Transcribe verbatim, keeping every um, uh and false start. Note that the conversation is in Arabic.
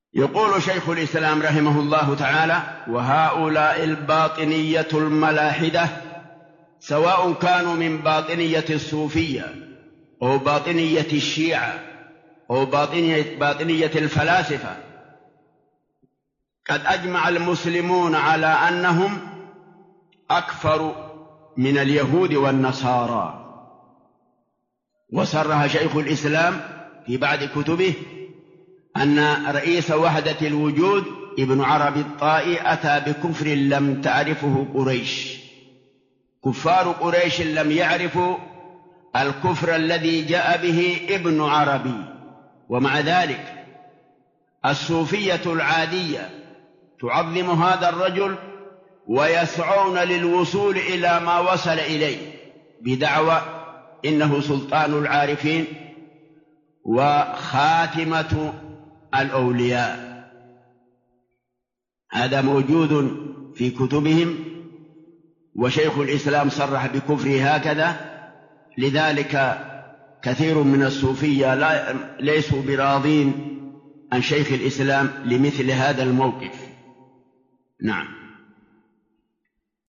يقول شيخ الإسلام رحمه الله تعالى: وهؤلاء الباطنية الملاحدة سواء كانوا من باطنية الصوفية أو باطنية الشيعة أو باطنية, باطنية الفلاسفة، قد أجمع المسلمون على أنهم أكفر من اليهود والنصارى. وصرح شيخ الإسلام في بعض كتبه أن رئيس وحدة الوجود ابن عربي الطائي أتى بكفر لم تعرفه قريش. كفار قريش لم يعرفوا الكفر الذي جاء به ابن عربي، ومع ذلك الصوفية العادية تعظم هذا الرجل ويسعون للوصول إلى ما وصل إليه بدعوى إنه سلطان العارفين وخاتمة الأولياء. هذا موجود في كتبهم، وشيخ الإسلام صرح بكفره هكذا. لذلك كثير من الصوفية لا ليسوا براضين عن شيخ الإسلام لمثل هذا الموقف. نعم.